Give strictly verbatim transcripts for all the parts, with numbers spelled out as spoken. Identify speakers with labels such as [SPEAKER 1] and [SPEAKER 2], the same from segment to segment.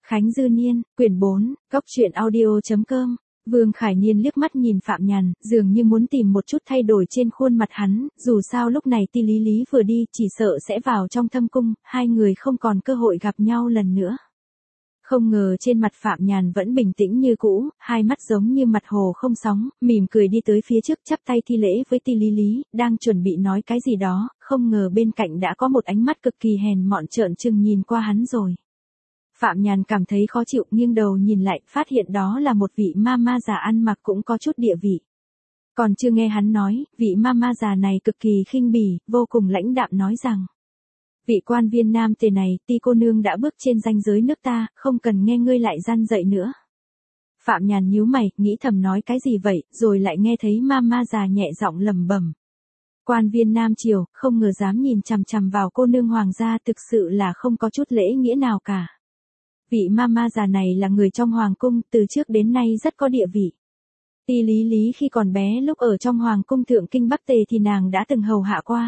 [SPEAKER 1] Khánh Dư Niên, quyển bốn, góc truyện audio.com. Vương Khải Niên liếc mắt nhìn Phạm Nhàn, dường như muốn tìm một chút thay đổi trên khuôn mặt hắn, dù sao lúc này Ti Lý Lý vừa đi, chỉ sợ sẽ vào trong thâm cung, hai người không còn cơ hội gặp nhau lần nữa. Không ngờ trên mặt Phạm Nhàn vẫn bình tĩnh như cũ, hai mắt giống như mặt hồ không sóng, mỉm cười đi tới phía trước chắp tay thi lễ với Ti Lý Lý, đang chuẩn bị nói cái gì đó, không ngờ bên cạnh đã có một ánh mắt cực kỳ hèn mọn trợn trừng nhìn qua hắn rồi. Phạm Nhàn cảm thấy khó chịu, nghiêng đầu nhìn lại, phát hiện đó là một vị ma ma già ăn mặc cũng có chút địa vị. Còn chưa nghe hắn nói, vị ma ma già này cực kỳ khinh bỉ, vô cùng lãnh đạm nói rằng: vị quan viên nam tề này, Ti cô nương đã bước trên ranh giới nước ta, không cần nghe ngươi lại gian dạy nữa. Phạm Nhàn nhíu mày, nghĩ thầm nói cái gì vậy, rồi lại nghe thấy ma ma già nhẹ giọng lẩm bẩm: quan viên nam triều, không ngờ dám nhìn chằm chằm vào cô nương hoàng gia, thực sự là không có chút lễ nghĩa nào cả. Vị ma ma già này là người trong hoàng cung, từ trước đến nay rất có địa vị. Ti Lý Lý khi còn bé lúc ở trong hoàng cung thượng kinh Bắc Tề thì nàng đã từng hầu hạ qua.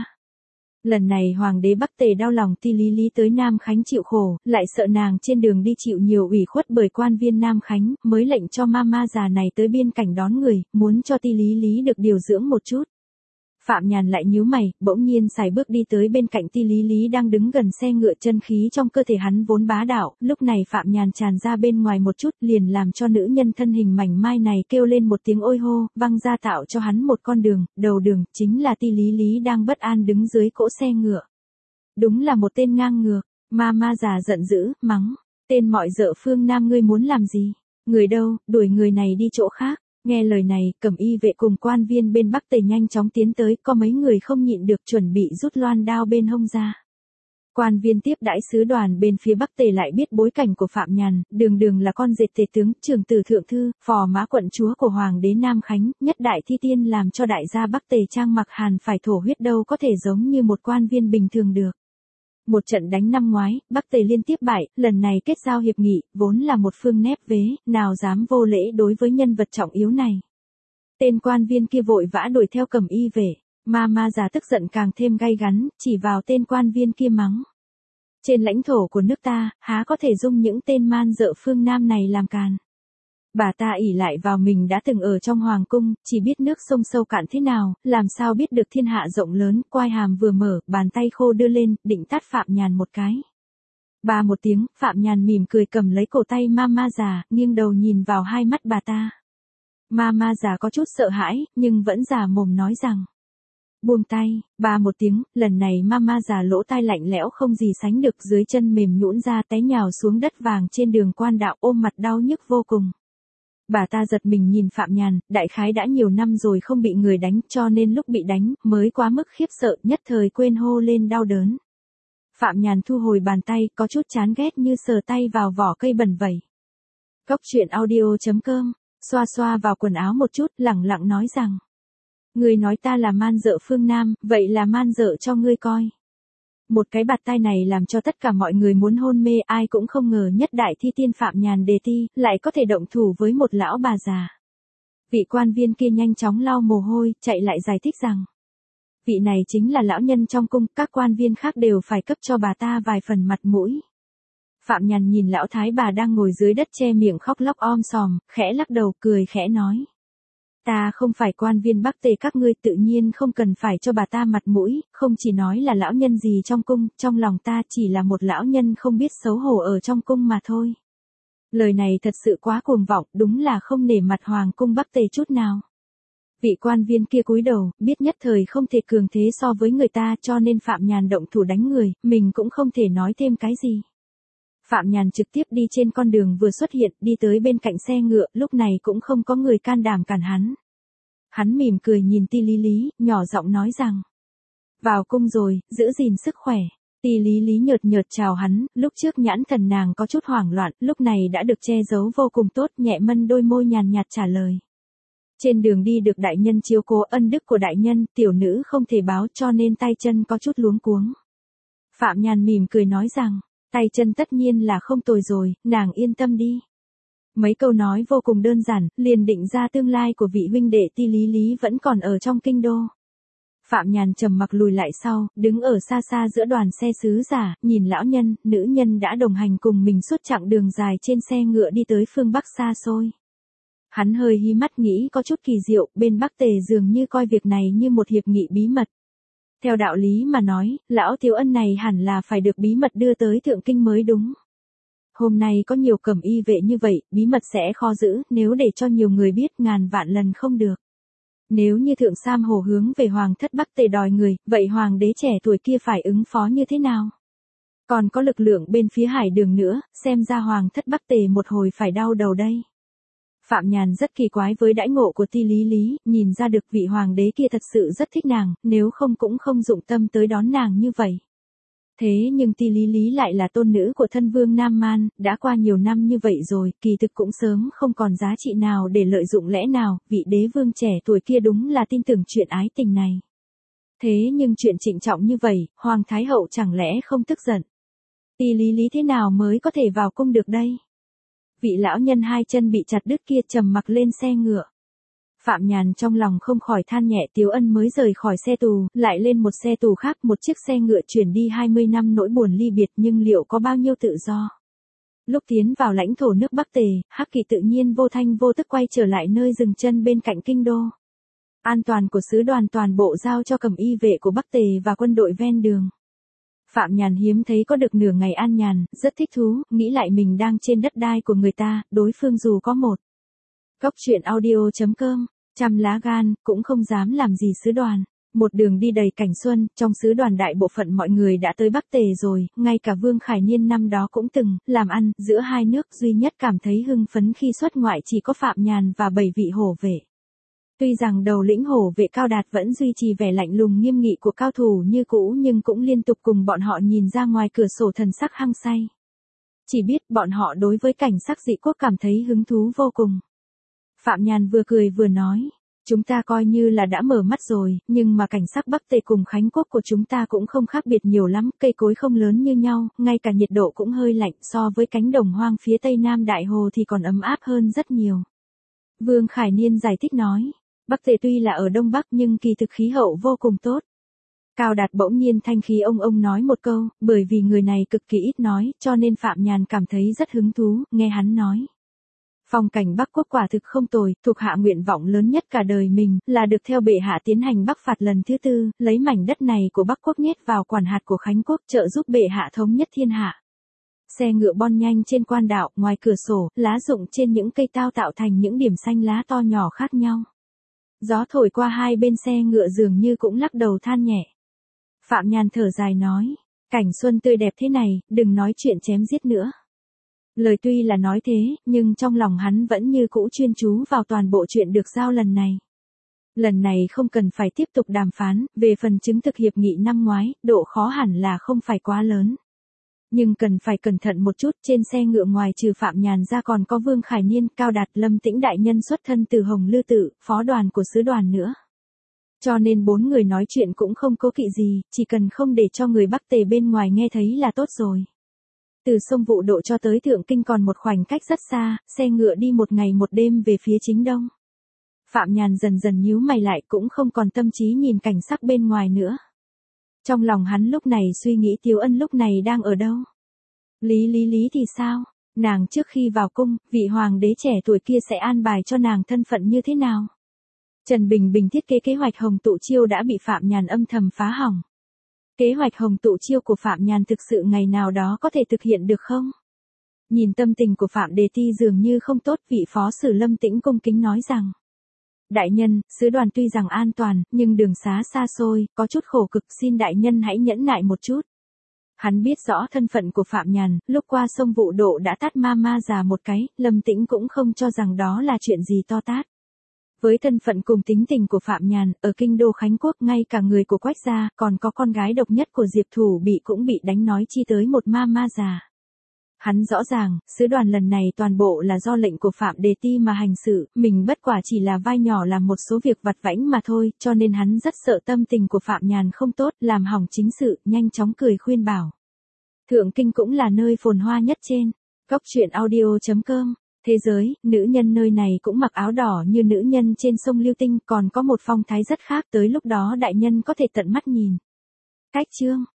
[SPEAKER 1] Lần này hoàng đế Bắc Tề đau lòng Ti Lý Lý tới Nam Khánh chịu khổ, lại sợ nàng trên đường đi chịu nhiều ủy khuất bởi quan viên Nam Khánh, mới lệnh cho ma ma già này tới biên cảnh đón người, muốn cho Ti Lý Lý được điều dưỡng một chút. Phạm Nhàn lại nhíu mày, bỗng nhiên sải bước đi tới bên cạnh Ti Lý Lý đang đứng gần xe ngựa, chân khí trong cơ thể hắn vốn bá đạo, lúc này Phạm Nhàn tràn ra bên ngoài một chút, liền làm cho nữ nhân thân hình mảnh mai này kêu lên một tiếng ôi hô, văng ra tạo cho hắn một con đường, đầu đường chính là Ti Lý Lý đang bất an đứng dưới cỗ xe ngựa. Đúng là một tên ngang ngược. Ma ma già giận dữ, mắng: tên mọi dợ phương Nam, ngươi muốn làm gì? Người đâu, đuổi người này đi chỗ khác. Nghe lời này, cẩm y vệ cùng quan viên bên Bắc Tề nhanh chóng tiến tới, có mấy người không nhịn được chuẩn bị rút loan đao bên hông ra. Quan viên tiếp đãi sứ đoàn bên phía Bắc Tề lại biết bối cảnh của Phạm Nhàn, đường đường là con dệt tề tướng, trưởng tử thượng thư, phò mã quận chúa của hoàng đế Nam Khánh, nhất đại thi tiên, làm cho đại gia Bắc Tề Trang Mặc Hàn phải thổ huyết, đâu có thể giống như một quan viên bình thường được. Một trận đánh năm ngoái, Bắc Tề liên tiếp bại, lần này kết giao hiệp nghị, vốn là một phương nép vế, nào dám vô lễ đối với nhân vật trọng yếu này. Tên quan viên kia vội vã đuổi theo cẩm y vệ, ma ma già tức giận càng thêm gay gắn, chỉ vào tên quan viên kia mắng: trên lãnh thổ của nước ta, há có thể dung những tên man dợ phương Nam này làm càn. Bà ta ỷ lại vào mình đã từng ở trong hoàng cung, chỉ biết nước sông sâu cạn thế nào, làm sao biết được thiên hạ rộng lớn, quai hàm vừa mở, bàn tay khô đưa lên, định tát Phạm Nhàn một cái. Ba một tiếng, Phạm Nhàn mỉm cười cầm lấy cổ tay ma ma già, nghiêng đầu nhìn vào hai mắt bà ta. Ma ma già có chút sợ hãi, nhưng vẫn già mồm nói rằng: buông tay. Ba một tiếng, lần này ma ma già lỗ tai lạnh lẽo không gì sánh được, dưới chân mềm nhũn ra, té nhào xuống đất vàng trên đường quan đạo, ôm mặt đau nhức vô cùng. Bà ta giật mình nhìn Phạm Nhàn, đại khái đã nhiều năm rồi không bị người đánh, cho nên lúc bị đánh, mới quá mức khiếp sợ, nhất thời quên hô lên đau đớn. Phạm Nhàn thu hồi bàn tay, có chút chán ghét như sờ tay vào vỏ cây bẩn vậy. Góc truyện audio.com, xoa xoa vào quần áo một chút, lẳng lặng nói rằng: ngươi nói ta là man dợ phương Nam, vậy là man dợ cho ngươi coi. Một cái bạt tai này làm cho tất cả mọi người muốn hôn mê, ai cũng không ngờ nhất đại thi tiên Phạm Nhàn Đề Ti, lại có thể động thủ với một lão bà già. Vị quan viên kia nhanh chóng lau mồ hôi, chạy lại giải thích rằng: vị này chính là lão nhân trong cung, các quan viên khác đều phải cấp cho bà ta vài phần mặt mũi. Phạm Nhàn nhìn lão thái bà đang ngồi dưới đất che miệng khóc lóc om sòm, khẽ lắc đầu, cười khẽ nói: ta không phải quan viên Bắc Tề các ngươi, tự nhiên không cần phải cho bà ta mặt mũi, không chỉ nói là lão nhân gì trong cung, trong lòng ta chỉ là một lão nhân không biết xấu hổ ở trong cung mà thôi. Lời này thật sự quá cuồng vọng, đúng là không nể mặt hoàng cung Bắc Tề chút nào. Vị quan viên kia cúi đầu, biết nhất thời không thể cường thế so với người ta, cho nên Phạm Nhàn động thủ đánh người, mình cũng không thể nói thêm cái gì. Phạm Nhàn trực tiếp đi trên con đường vừa xuất hiện, đi tới bên cạnh xe ngựa, lúc này cũng không có người can đảm cản hắn. Hắn mỉm cười nhìn Ti Lý Lý, nhỏ giọng nói rằng: vào cung rồi, giữ gìn sức khỏe. Ti Lý Lý nhợt nhợt chào hắn, lúc trước nhãn thần nàng có chút hoảng loạn, lúc này đã được che giấu vô cùng tốt, nhẹ mân đôi môi nhàn nhạt trả lời: trên đường đi được đại nhân chiếu cố, ân đức của đại nhân, tiểu nữ không thể báo, cho nên tay chân có chút luống cuống. Phạm Nhàn mỉm cười nói rằng: tay chân tất nhiên là không tồi rồi, nàng yên tâm đi. Mấy câu nói vô cùng đơn giản, liền định ra tương lai của vị huynh đệ Ti Lý Lý vẫn còn ở trong kinh đô. Phạm Nhàn trầm mặc lùi lại sau, đứng ở xa xa giữa đoàn xe sứ giả, nhìn lão nhân, nữ nhân đã đồng hành cùng mình suốt chặng đường dài trên xe ngựa đi tới phương Bắc xa xôi. Hắn hơi hí mắt nghĩ có chút kỳ diệu, bên Bắc Tề dường như coi việc này như một hiệp nghị bí mật. Theo đạo lý mà nói, lão Tiếu Ân này hẳn là phải được bí mật đưa tới Thượng Kinh mới đúng. Hôm nay có nhiều cẩm y vệ như vậy, bí mật sẽ khó giữ, nếu để cho nhiều người biết ngàn vạn lần không được. Nếu như Thượng Sam Hồ hướng về Hoàng thất Bắc Tề đòi người, vậy Hoàng đế trẻ tuổi kia phải ứng phó như thế nào? Còn có lực lượng bên phía hải đường nữa, xem ra Hoàng thất Bắc Tề một hồi phải đau đầu đây. Phạm Nhàn rất kỳ quái với đãi ngộ của Ti Lý Lý, nhìn ra được vị hoàng đế kia thật sự rất thích nàng, nếu không cũng không dụng tâm tới đón nàng như vậy. Thế nhưng Ti Lý Lý lại là tôn nữ của thân vương Nam Man, đã qua nhiều năm như vậy rồi, kỳ thực cũng sớm không còn giá trị nào để lợi dụng lẽ nào, vị đế vương trẻ tuổi kia đúng là tin tưởng chuyện ái tình này. Thế nhưng chuyện trịnh trọng như vậy, Hoàng Thái Hậu chẳng lẽ không tức giận? Ti Lý Lý thế nào mới có thể vào cung được đây? Vị lão nhân hai chân bị chặt đứt kia trầm mặc lên xe ngựa. Phạm Nhàn trong lòng không khỏi than nhẹ, Tiếu Ân mới rời khỏi xe tù, lại lên một xe tù khác, một chiếc xe ngựa chuyển đi hai mươi năm nỗi buồn ly biệt, nhưng liệu có bao nhiêu tự do? Lúc tiến vào lãnh thổ nước Bắc Tề, Hắc Kỳ tự nhiên vô thanh vô tức quay trở lại nơi dừng chân bên cạnh kinh đô. An toàn của sứ đoàn toàn bộ giao cho cẩm y vệ của Bắc Tề và quân đội ven đường. Phạm Nhàn hiếm thấy có được nửa ngày an nhàn, rất thích thú, nghĩ lại mình đang trên đất đai của người ta, đối phương dù có một. Góc truyện audio chấm com, trăm lá gan, cũng không dám làm gì sứ đoàn. Một đường đi đầy cảnh xuân, trong sứ đoàn đại bộ phận mọi người đã tới Bắc Tề rồi, ngay cả Vương Khải Niên năm đó cũng từng làm ăn, giữa hai nước duy nhất cảm thấy hưng phấn khi xuất ngoại chỉ có Phạm Nhàn và bảy vị hổ vệ. Tuy rằng đầu lĩnh hổ vệ Cao Đạt vẫn duy trì vẻ lạnh lùng nghiêm nghị của cao thủ như cũ nhưng cũng liên tục cùng bọn họ nhìn ra ngoài cửa sổ thần sắc hăng say. Chỉ biết bọn họ đối với cảnh sắc dị quốc cảm thấy hứng thú vô cùng. Phạm Nhàn vừa cười vừa nói, chúng ta coi như là đã mở mắt rồi, nhưng mà cảnh sắc Bắc Tề cùng Khánh Quốc của chúng ta cũng không khác biệt nhiều lắm, cây cối không lớn như nhau, ngay cả nhiệt độ cũng hơi lạnh, so với cánh đồng hoang phía tây nam Đại Hồ thì còn ấm áp hơn rất nhiều. Vương Khải Niên giải thích nói, Bắc Tề tuy là ở Đông Bắc nhưng kỳ thực khí hậu vô cùng tốt. Cao Đạt bỗng nhiên thanh khí ông ông nói một câu, bởi vì người này cực kỳ ít nói, cho nên Phạm Nhàn cảm thấy rất hứng thú, nghe hắn nói. Phong cảnh Bắc Quốc quả thực không tồi, thuộc hạ nguyện vọng lớn nhất cả đời mình, là được theo bệ hạ tiến hành Bắc phạt lần thứ tư, lấy mảnh đất này của Bắc Quốc nhét vào quản hạt của Khánh Quốc, trợ giúp bệ hạ thống nhất thiên hạ. Xe ngựa bon nhanh trên quan đạo, ngoài cửa sổ, lá rụng trên những cây tao tạo thành những điểm xanh lá to nhỏ khác nhau. Gió thổi qua hai bên xe ngựa dường như cũng lắc đầu than nhẹ. Phạm Nhàn thở dài nói, cảnh xuân tươi đẹp thế này, đừng nói chuyện chém giết nữa. Lời tuy là nói thế, nhưng trong lòng hắn vẫn như cũ chuyên chú vào toàn bộ chuyện được giao lần này. Lần này không cần phải tiếp tục đàm phán, về phần chứng thực hiệp nghị năm ngoái, độ khó hẳn là không phải quá lớn. Nhưng cần phải cẩn thận một chút, trên xe ngựa ngoài trừ Phạm Nhàn ra còn có Vương Khải Niên, Cao Đạt, Lâm Tĩnh đại nhân xuất thân từ Hồng Lư Tự, phó đoàn của sứ đoàn nữa. Cho nên bốn người nói chuyện cũng không cố kỵ gì, chỉ cần không để cho người Bắc Tề bên ngoài nghe thấy là tốt rồi. Từ sông Vụ Độ cho tới Thượng Kinh còn một khoảnh cách rất xa, xe ngựa đi một ngày một đêm về phía chính đông. Phạm Nhàn dần dần nhíu mày lại cũng không còn tâm trí nhìn cảnh sắc bên ngoài nữa. Trong lòng hắn lúc này suy nghĩ Tiếu Ân lúc này đang ở đâu. Lý Lý Lý thì sao? Nàng trước khi vào cung, vị hoàng đế trẻ tuổi kia sẽ an bài cho nàng thân phận như thế nào? Trần Bình Bình thiết kế kế hoạch Hồng Tụ Chiêu đã bị Phạm Nhàn âm thầm phá hỏng. Kế hoạch Hồng Tụ Chiêu của Phạm Nhàn thực sự ngày nào đó có thể thực hiện được không? Nhìn tâm tình của Phạm Đề Ti dường như không tốt, vị phó sử Lâm Tĩnh cung kính nói rằng. Đại nhân, sứ đoàn tuy rằng an toàn, nhưng đường xá xa xôi, có chút khổ cực, xin đại nhân hãy nhẫn nại một chút. Hắn biết rõ thân phận của Phạm Nhàn, lúc qua sông Vụ Độ đã tát ma ma già một cái, Lâm Tĩnh cũng không cho rằng đó là chuyện gì to tát. Với thân phận cùng tính tình của Phạm Nhàn, ở kinh đô Khánh Quốc ngay cả người của Quách gia, còn có con gái độc nhất của Diệp Thủ bị cũng bị đánh nói chi tới một ma ma già. Hắn rõ ràng, sứ đoàn lần này toàn bộ là do lệnh của Phạm Đề Ti mà hành sự, mình bất quả chỉ là vai nhỏ làm một số việc vặt vãnh mà thôi, cho nên hắn rất sợ tâm tình của Phạm Nhàn không tốt, làm hỏng chính sự, nhanh chóng cười khuyên bảo. Thượng Kinh cũng là nơi phồn hoa nhất trên. Góc truyện audio chấm com thế giới, nữ nhân nơi này cũng mặc áo đỏ như nữ nhân trên sông Lưu Tinh, còn có một phong thái rất khác, tới lúc đó đại nhân có thể tận mắt nhìn. Cách chương